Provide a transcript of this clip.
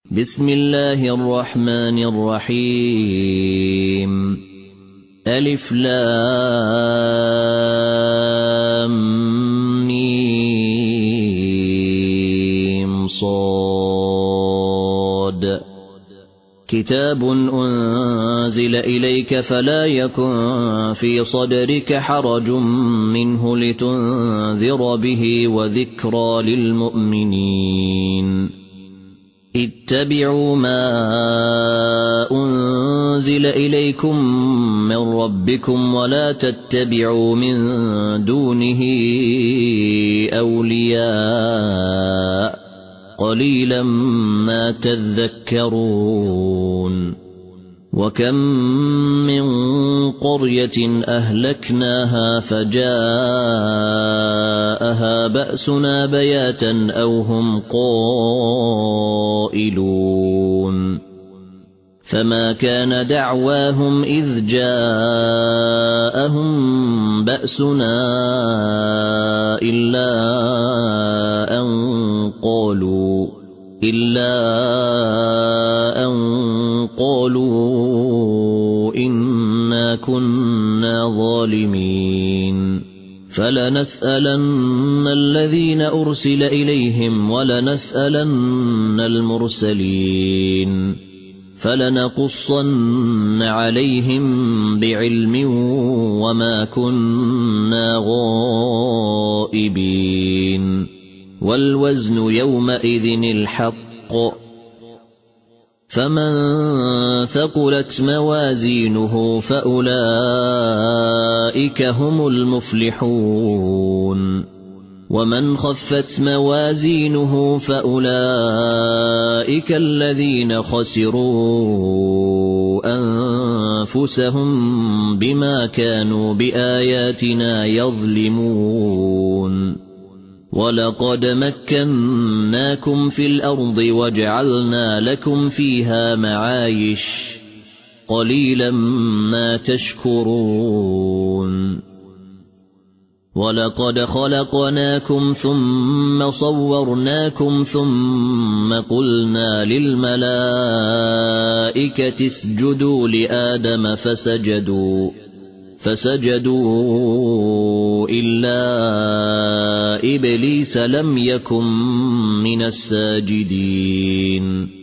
بسم الله الرحمن الرحيم ألف لام ميم صاد كتاب أنزل إليك فلا يكن في صدرك حرج منه لتنذر به وذكرى للمؤمنين اتبعوا ما أنزل إليكم من ربكم ولا تتبعوا من دونه أولياء قليلا ما تذكرون وكم من قرية أهلكناها فجاءها بأسنا بياتا أو هم قائلون فما كان دعواهم إذ جاءهم بأسنا إلا أن قالوا إنا كنا ظالمين فلنسألن الذين أرسل إليهم ولنسألن المرسلين فلنقصن عليهم بعلم وما كنا غائبين والوزن يومئذ الحق فمن ثقلت موازينه فأولئك هم المفلحون ومن خفت موازينه فأولئك الذين خسروا أنفسهم بما كانوا بآياتنا يظلمون ولقد مكناكم في الأرض وجعلنا لكم فيها معايش قليلا ما تشكرون ولقد خلقناكم ثم صورناكم ثم قلنا للملائكة اسجدوا لآدم فسجدوا إلا إبليس لم يكن من الساجدين